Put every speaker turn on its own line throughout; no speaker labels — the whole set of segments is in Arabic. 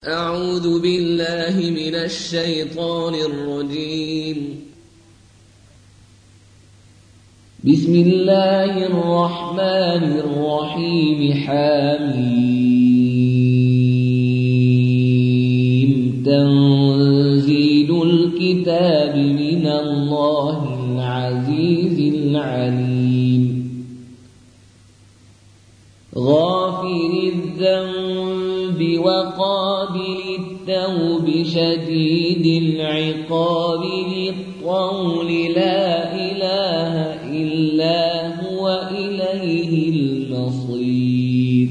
أعوذ بالله من الشيطان الرجيم. بسم الله الرحمن الرحيم. حميم. تنزيل الكتاب من الله العزيز العليم. غافر الذنب وقابل التوب شديد العقاب ذي الطول لا إله إلا هو إليه المصير.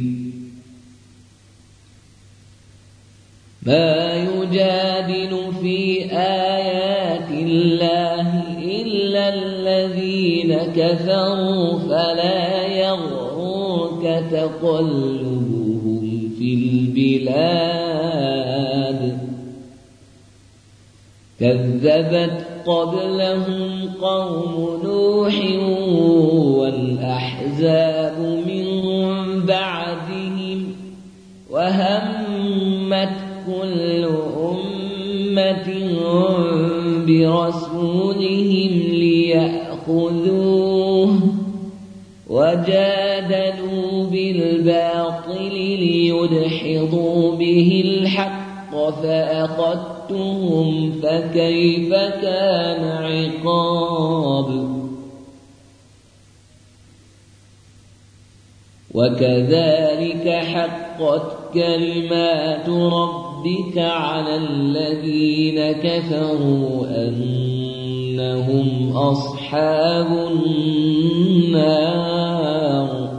ما يجادل في آيات الله إلا الذين كفروا فلا يغرك تقلبهم في البلاد. كذبت قبلهم قوم نوح والأحزاب من بعدهم وهمت كل أمة برسولهم ليأخذوه وجادلوا بالباطل ليدحضوا به الحق فأخذتهم فكيف كان عقاب. وكذلك حقت كلمات ربك على الذين كفروا أنهم أصحاب النار.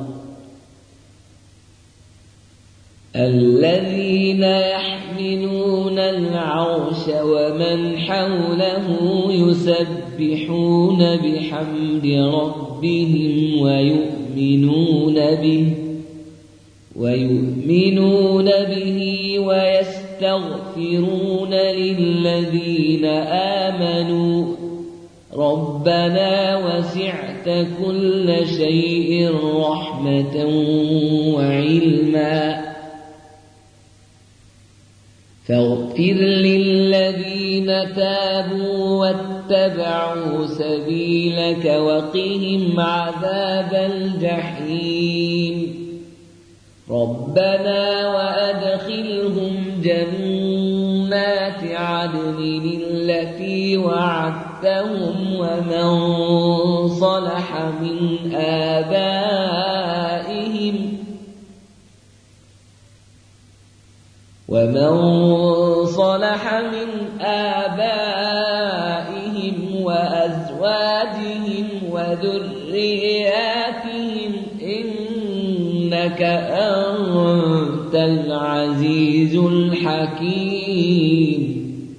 الذين يحملون العرش ومن حوله يسبحون بحمد ربهم ويؤمنون به ويستغفرون للذين آمنوا ربنا وسعت كل شيء رحمة وعلما فاغفر للذين تابوا واتبعوا سبيلك وقهم عذاب الجحيم. ربنا وأدخلهم جنات عدن التي وعدتهم ومن صلح من آبائهم وأزواجهم وذرياتهم إنك أنت العزيز الحكيم.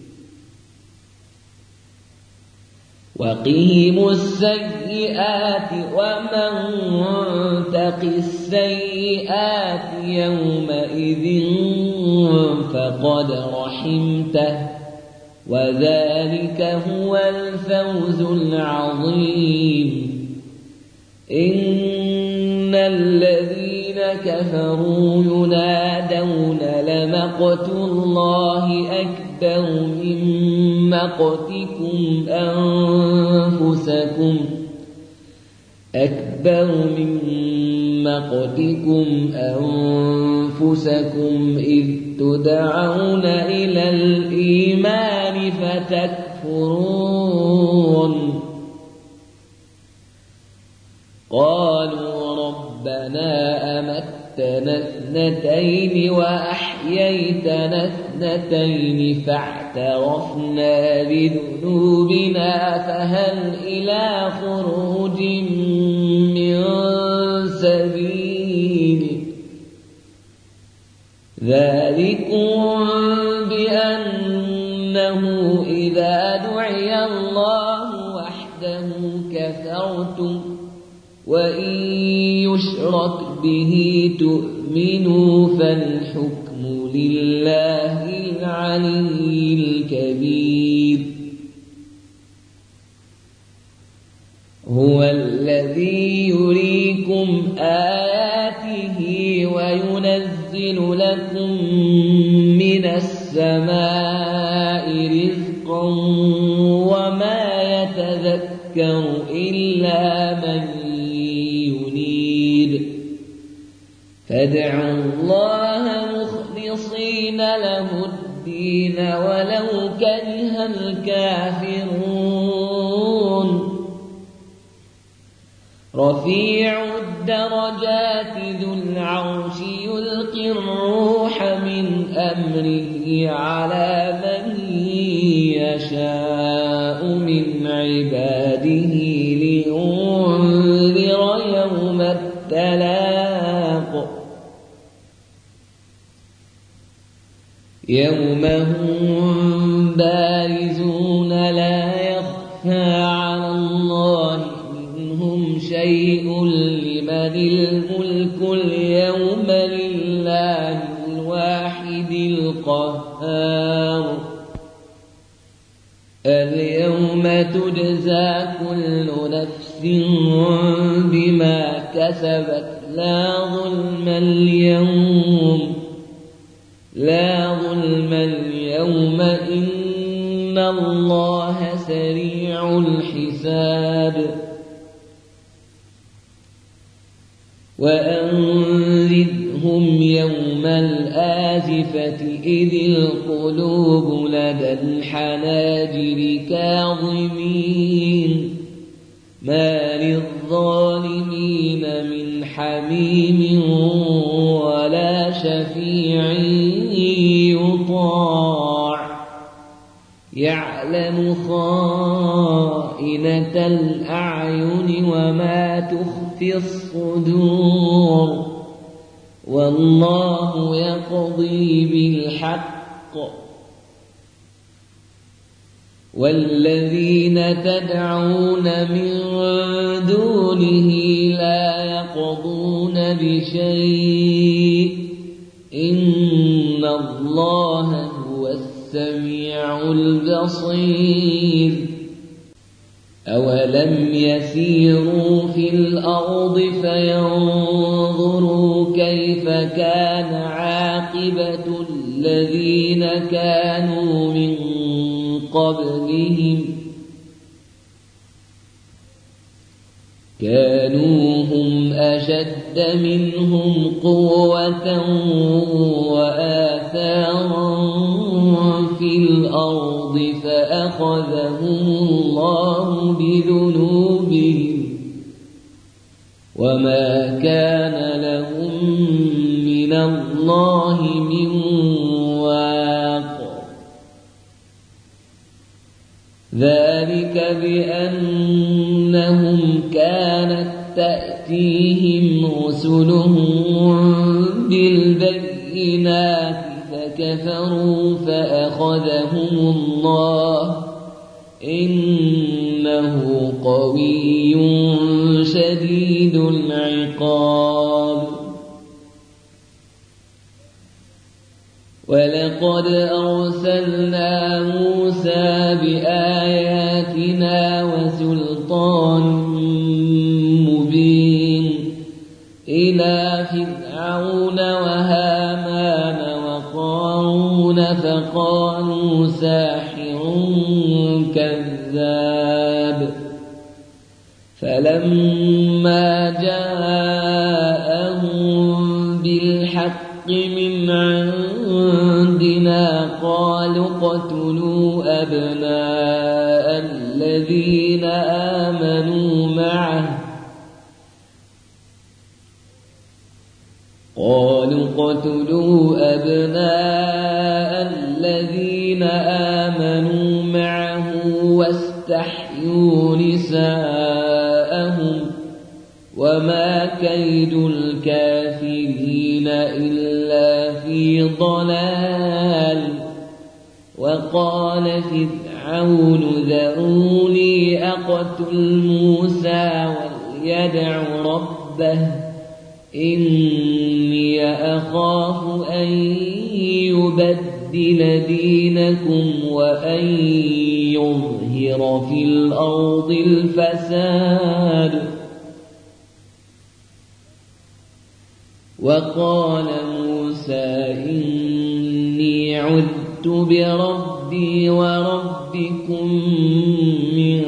وقهم السيئات ومن تق السيئات يومئذ فقد رحمته وذلك هو الفوز العظيم. إن الذين كفروا ينادون لمقت الله أكبر من مقتكم أنفسكم إذ تدعون إلى الإيمان فتكفرون. قالوا ربنا أمتنا اثنتين وأحييتنا اثنتين فاعترفنا بذنوبنا فهل إلى خروج من سبيل. ذلكم بأنه إذا دعي الله وحده كفرتم وإن يشرك به تؤمنوا فالحكم لله العلي الكبير. هو الذي يريكم آياته وينزل لكم من السماء رزقا وما يتذكر إلا من ينيب فادعوا الله مخلصين له الدين ولو كره الكافرون رفيع الدرجات ذو العرش يلقي الروح من أمره على من يشاء من عباده لينذر يوم التلاق يوم هم بارزون لا يخفى على الله منهم شيء لمن الملك اليوم لله الواحد القهار اليوم تجزى كل نفس بما كسبت لا ظلم اليوم إن الله سريع الحساب وأنذرهم يوم الآزفة إذ القلوب لدى الحناجر كاظمين ما للظالمين من حميم ولا شفيع يطاع يعلم خائنة الأعين وما تخفي الصدور والله يقضي بالحق والذين تدعون من دونه لا يقضون بشيء إن الله هو السميع البصير أولم يسيروا في الأرض فينظروا كيف كان عاقبة الذين كانوا من قبلهم كانوا هم أشد منهم قوة وآثارا في الأرض فأخذهم الله بذنوبهم وما كان لهم من الله من واق ذلك بأنهم كانت تأتيهم رسلهم بالبينات فكفروا فأخذهم الله إنه قوي شديد العقاب ولقد أرسلنا موسى بآياتنا وسلطان مبين إلى فرعون وهامان وقارون فقالوا ساحر كذاب فلما جاءهم بالحق من عندنا قالوا اقتلوا أبناء الذين آمنوا معه واستحيوا نساءهم وما كيد الكافرين إلا في ضلال وقال فرعون ذروني أقتل موسى وليدع ربه إني أخاف أن يبدل دينكم وأن يظهر في الأرض الفساد وقال موسى إني عذت بربي وربكم من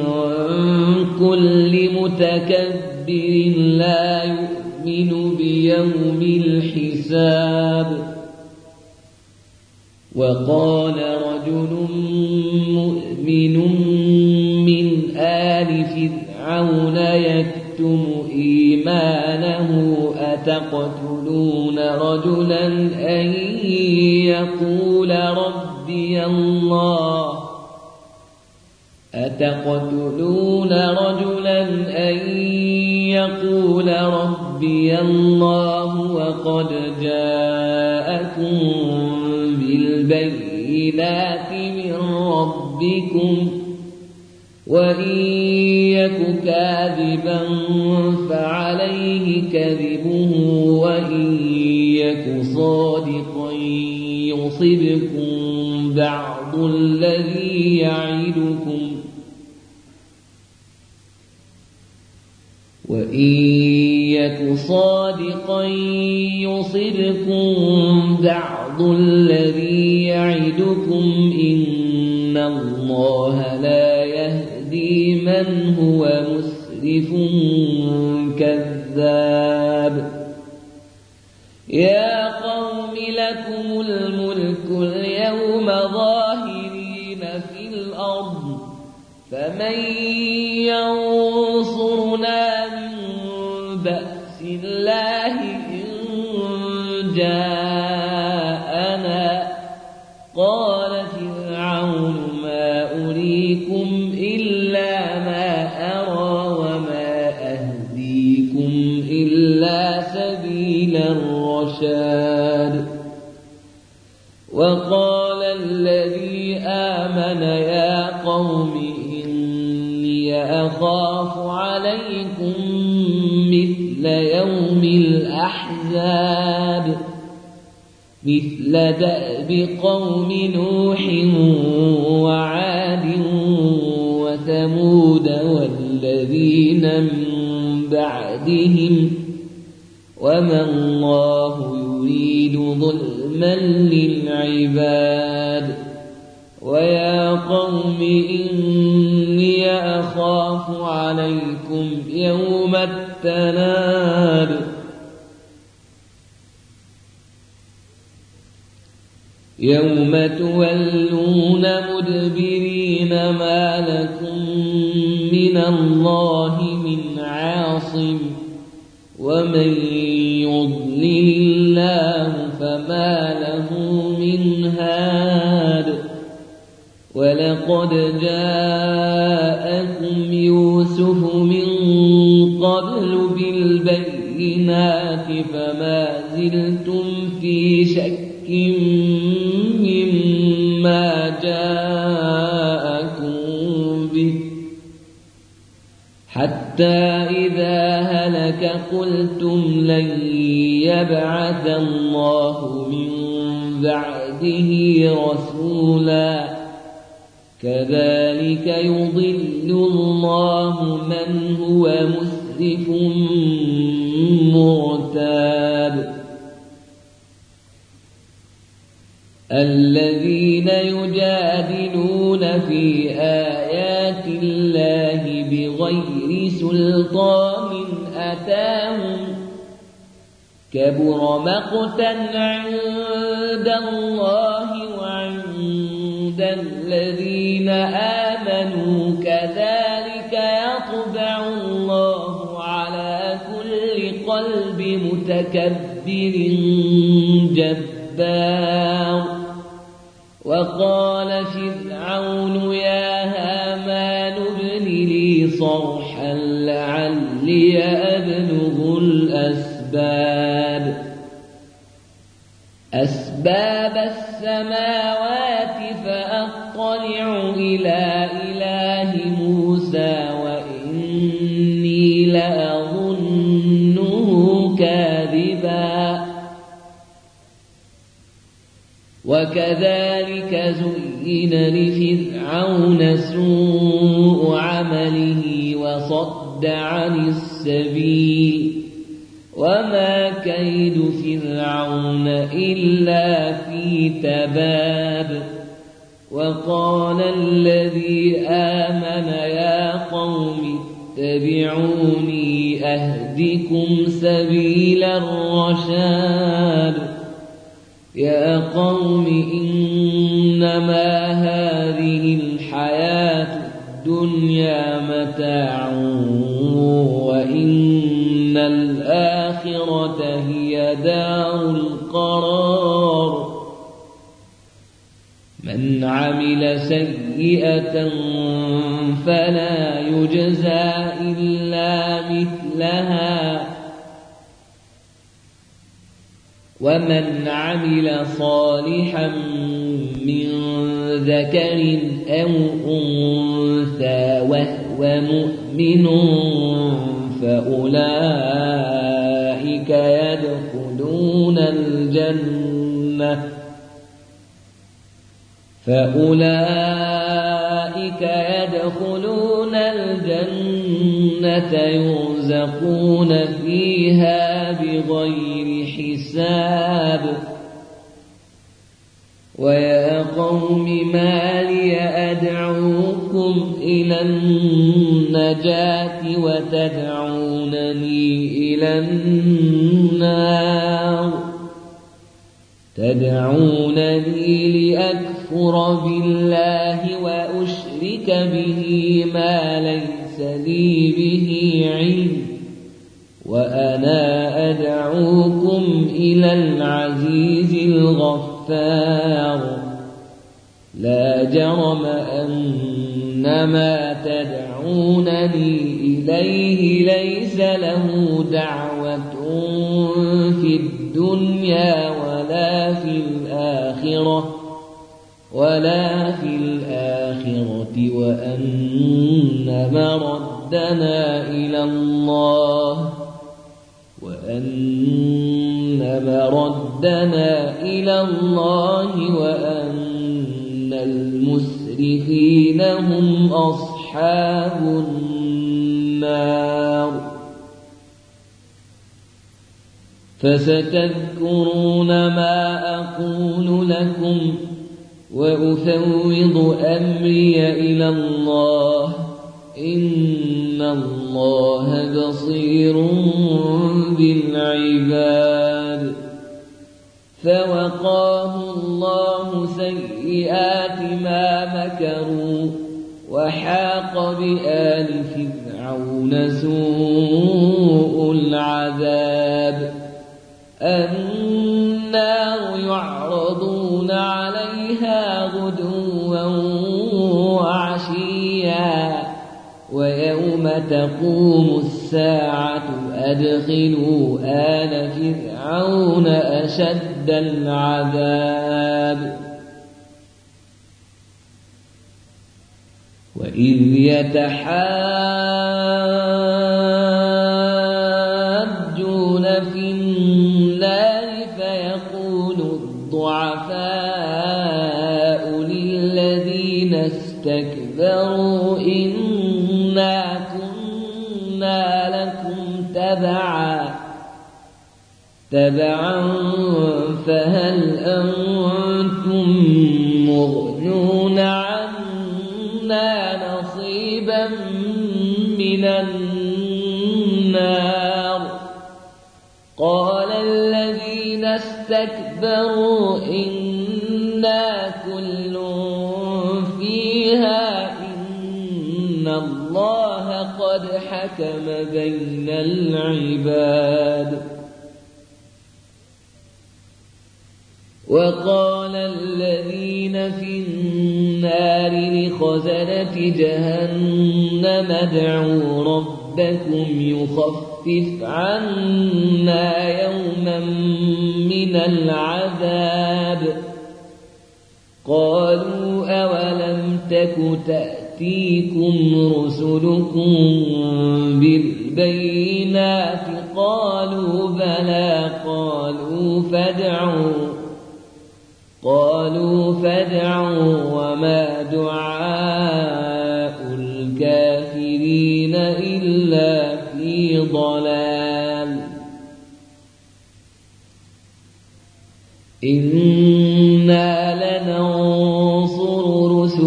كل متكبر لا يؤمن بيوم الحساب وقال رجل مؤمن من آل فرعون يكتم إيمانه أتقتلون رجلا أن يقول ربي الله وقد جاءكم بالبينات من ربكم وإن يك كاذبا فعليه كذبه وإن يك صادقا يصبكم بعض الذي يعدكم إن الله لا يهدي من هو مسرف كذاب يا قوم لكم الملك اليوم ظاهرين في الأرض فمن ينصرنا من بأس الله إن جاءنا قال فرعون ما أريكم إلا ما أرى وما أهديكم إلا سبيل الرشاد وقال الذي آمن يا قوم إني أخاف عليكم مثل يوم الأحزاب مثل دأب قوم نوح وعاد وثمود والذين من بعدهم وما الله يريد ظلما للعباد ويا قوم إني أخاف عليكم يوم التناد يوم تولون مدبرين ما لكم من الله من عاصم ومن يضلل الله فما له من هاد ولقد جاءكم يوسف من قبل بالبينات فما زلتم في شك مما جاءكم به حتى إذا هلك قلتم لن يبعث الله من بعده رسولا كذلك يضل الله من هو مسرف مرتاب الذين يجادلون في آيات الله بغير سلطان أتاهم كبر مقتا عند الله وعند الذين آمنوا كذلك يطبع الله على كل قلب متكبر جبار وقال فرعون يا هامان ابن لي صرحا لعلي أبلغ أسباب السماوات فأطلع إلى إله موسى وإني لأظنه كاذبا وكذلك زين لفرعون سوء عمله وصد عن السبيل وما كيد فرعون إلا في تباب وقال الذي آمن يا قوم اتبعوني أهدكم سبيل الرشاد يا قوم إنما هذه الحياة الدنيا متاع وإن الآخرة هي دار القرار من عمل سيئة فلا يجزى إلا مثلها ومن عمل صالحا من ذكر أو أنثى وهو مؤمن فأولئك يدخلون الجنة يرزقون فيها بغير حساب ويا قوم ما لي أدعوكم إلى النجاة وتدعونني إلى النار تدعونني لأكفر بالله وأشرك به ما ليس لي به علم وأنا أدعوكم إلى العزيز الغفار لا جرم أن ما تدعونني إليه ليس له دعوة في الدنيا ولا في الآخرة وأن مردنا إلى الله وأن المسرفين هم أصحاب النار فستذكرون ما أقول لكم وأفوض أمري إلى الله إن الله بصير بالعباد فوقاه الله سيئات ما مكروا وحاق بآل فرعون سوء العذاب النار يعرضون عليها غدوا وعشيا ويوم تقوم الساعة أدخلوا آل فرعون أشد العذاب وإذ يتحاجون في النار فيقول الضعفاء للذين استكبروا إنا كنا لكم تبعا فهل أنتم مغنون عنا نصيبا من النار قال الذين استكبروا إنا كل فيها إن الله قد حكم بين العباد وقال الذين في النار لخزنة جهنم ادعوا ربكم يخفف عنا يوما من العذاب قالوا أولم تك تأتيكم رسلكم بالبينات قالوا بلى قالوا فادعوا وما دعاء الكافرين إلا في ضلال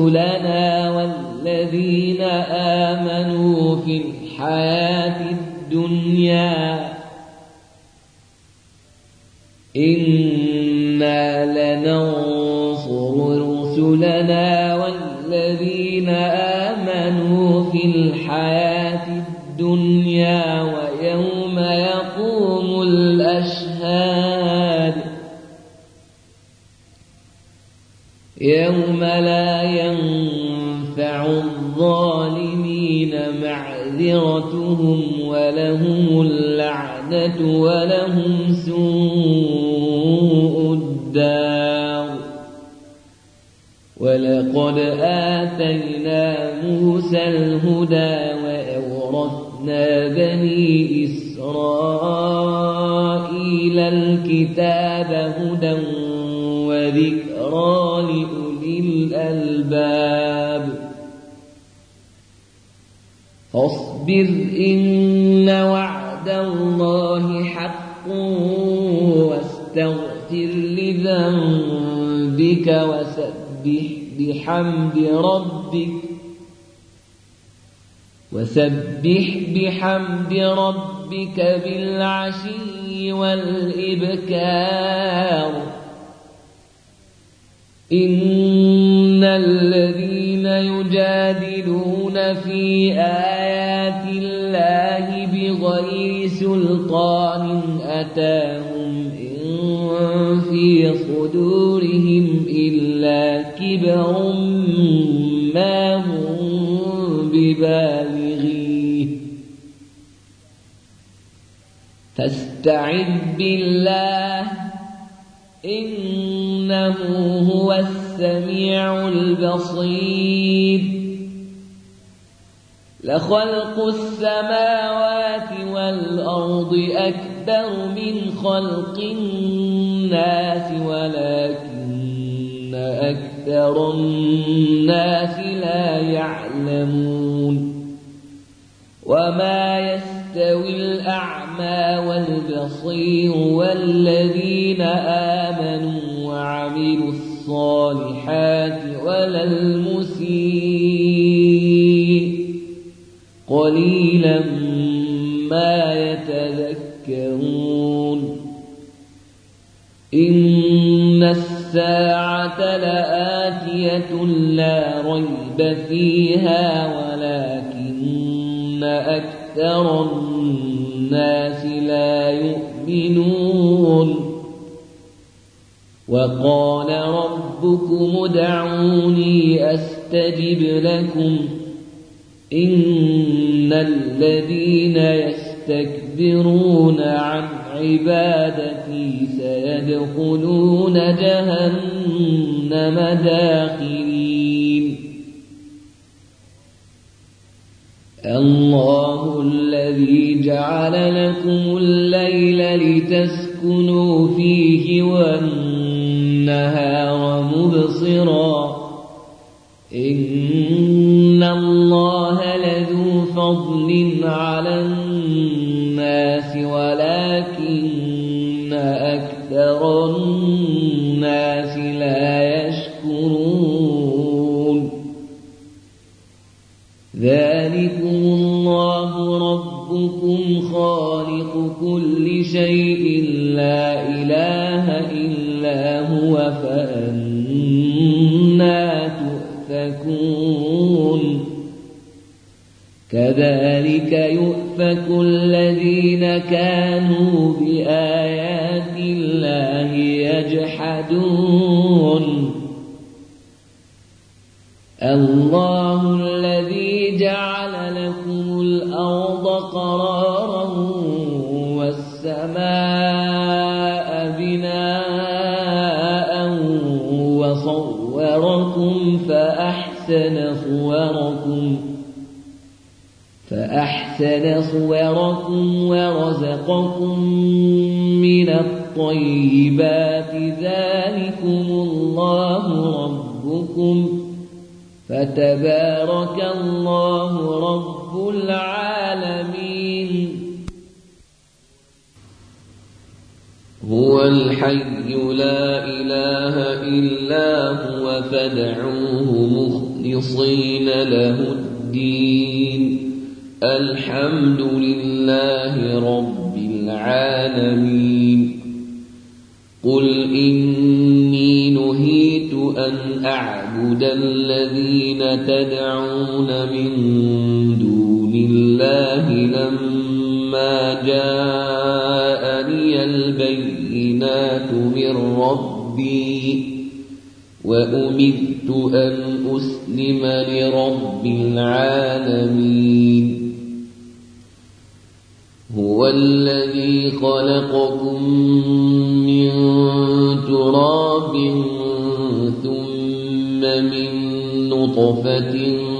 رسلنا والذين آمنوا في الحياة الدنيا إنا لننصر رسلنا والذين آمنوا في الحياة الدنيا ويوم يقوم الأشهاد يوم لا ينفع الظالمين معذرتهم ولهم اللعنة ولهم سوء الدار ولقد آتينا موسى الهدى وأورثنا بني إسرائيل الكتاب هدى وذكرى لأولي الألباب فاصبر إن وعد الله حق واستغفر لذنبك وسبح بحمد ربك بالعشي والإبكار إن الذين يجادلون في آيات الله بغير سلطان أتاهم إن في صدورهم إلا كبر ما هم ببالغيه فاستعذ بالله إنه هو السميع البصير لخلق السماوات والأرض أكبر من خلق الناس ولكن أكثر الناس لا يعلمون وما يستوي الأعمى والبصير والذين آمنوا وعملوا الصالحات ولا المسيء قليلا ما يتذكرون إن الساعة لآتية لا ريب فيها ولكن أكثر الناس لا يؤمنون وقال ربكم ادعوني أستجب لكم إن الذين يستكبرون عن عبادتي سيدخلون جهنم داخرين الله الذي جعل لكم الليل لتسكنوا فيه والنهار مبصرا إن الله لذو فضل على الناس ولكن أكثر الناس لا يشكرون ذلكم الله ربكم خالق كل شيء لا إله إلا هو فأنا تؤفكون كذلك يؤفك الذين كانوا بآيات الله يجحدون الله الذي جعل لكم الأرض قرارا والسماء بناء وصوركم فأحسن صوركم ورزقكم من الطيبات ذلكم الله ربكم فتبارك الله رب العالمين هو الحي لا إله إلا هو فادعوه مخلصين له الدين الحمد لله رب العالمين قل إني نهيت أن أعبد الذين تدعون من دون الله لما جاءني البينات من ربي وأمرت أن أسلم لرب العالمين هو الذي خلقكم من تراب ثم من نطفة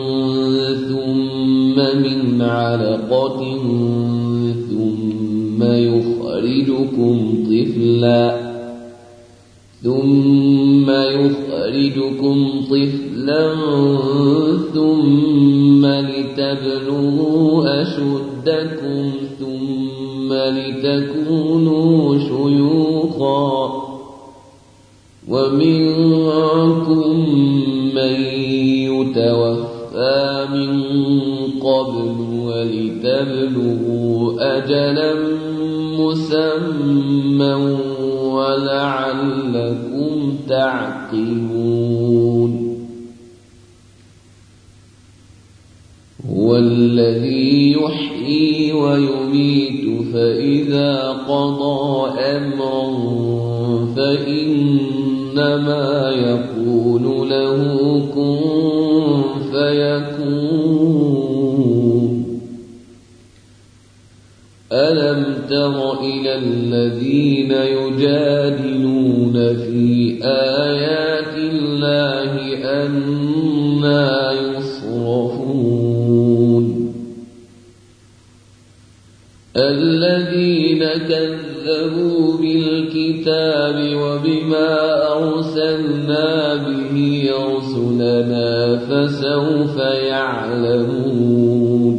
ثم من علقة ثم يخرجكم طفلا ثم لتبلغوا أشدكم ثم لتكونوا شيوخا ومنكم من يتوفى من قبل ولتبلغوا أجلا مسمى ولعلكم تعقلون هو الذي يحيي ويميت فإذا قضى أمرا فإنما يقول له كن فيكون ألم تر إلى الذين يجادلون في آيات الله أنى يصرفون الذين كذبوا بالكتاب وبما أرسلنا به رسلنا فسوف يعلمون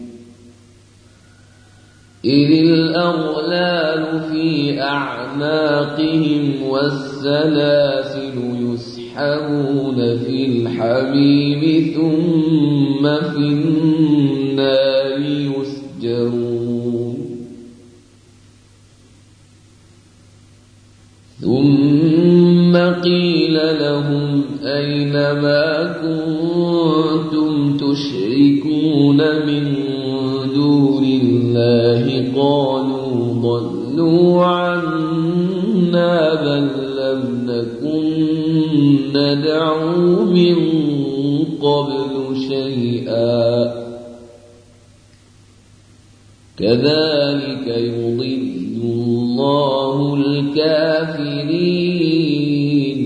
إذ الأغلال في أعناقهم والسلاسل يسحبون في الحميم ثم في النار يسجرون ثم قيل لهم أين ما كنتم تشركون من دون الله قالوا ضلوا عنا بل لم نكن ندعو من قبل شيئا كذلك يضل الله الكافرين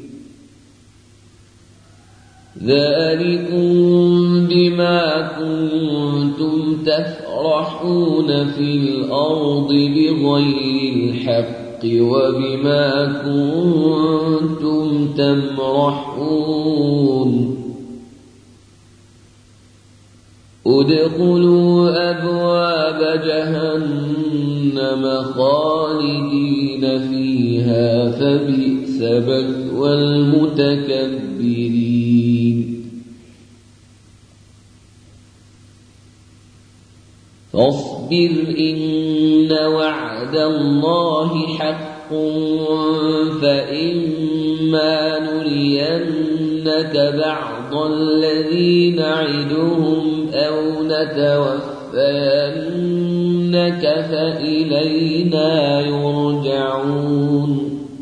ذلكم بما كنتم تفرحون في الأرض بغير الحق وبما كنتم تمرحون ادخلوا أبواب جهنم خالدين فيها فبئس مثوى المتكبرين فاصبر إن وعد الله حق فإما نرينك بعض الذي نعدهم أو نتوفينك فإلينا يرجعون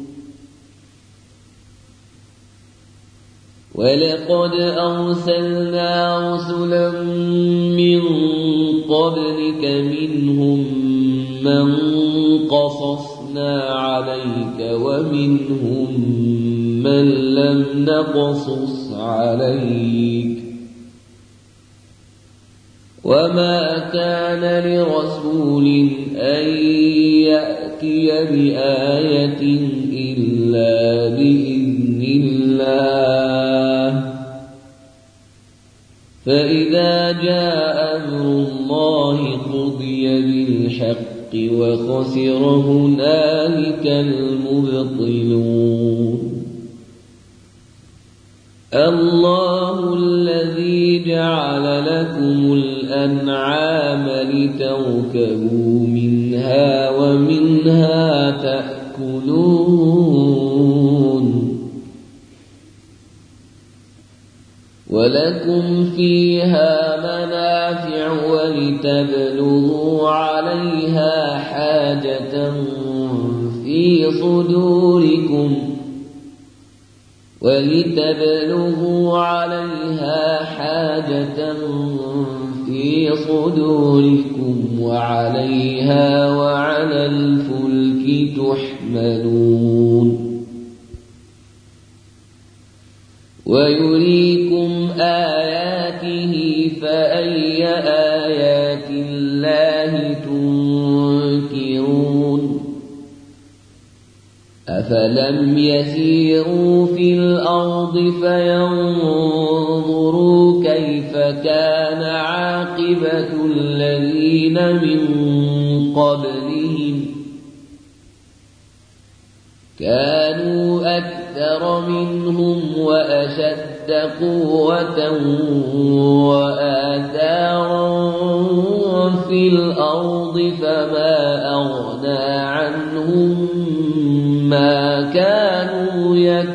ولقد أرسلنا رسلا من قبلك منهم من قصصنا عليك ومنهم من لم نقصص عليك وما كان لرسول أن يأتي بآية إلا بإذن الله فإذا جاء أمر الله قضي بالحق وخسر هنالك. هنالك المبطلون الله الذي جعل لكم الأنعام لتركبوا منها ومنها تأكلون ولكم فيها منافع ولتبلغوا عليها حاجة في صدوركم وعليها وعلى الفلك تحملون ويريكم آياته فأي آيات الله تنكرون أفلم يسيروا في الأرض فينظروا كيف كان عاقبة الذين من قبلهم كانوا أكثر منهم وأشد قوة وآثارا في الأرض فما أغنى عنهم ما كانوا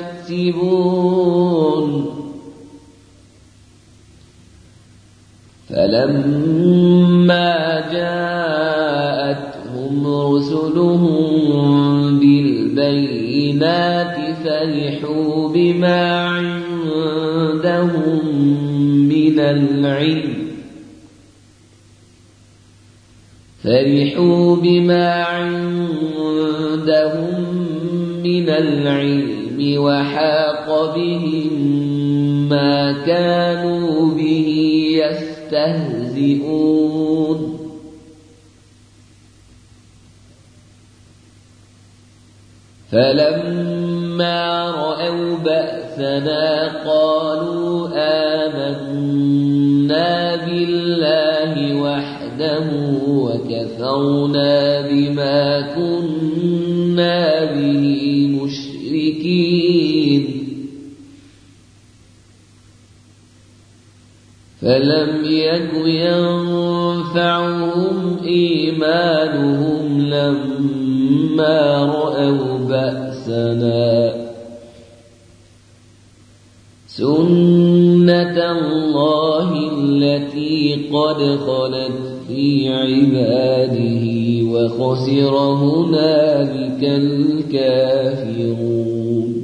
يكسبون فلما جاءتهم رسلهم بالبينات فرحوا بما عندهم من العلم وحاق بهم ما كانوا به يستهزئون فلما رأوا بأسنا قالوا آمنا بالله وحده وكفرنا بما كنا به مشركين فلم يك ينفعهم إيمانهم لما رأوا بأسنا سنة الله التي قد خلت في عباده وخسر هنالك الكافرون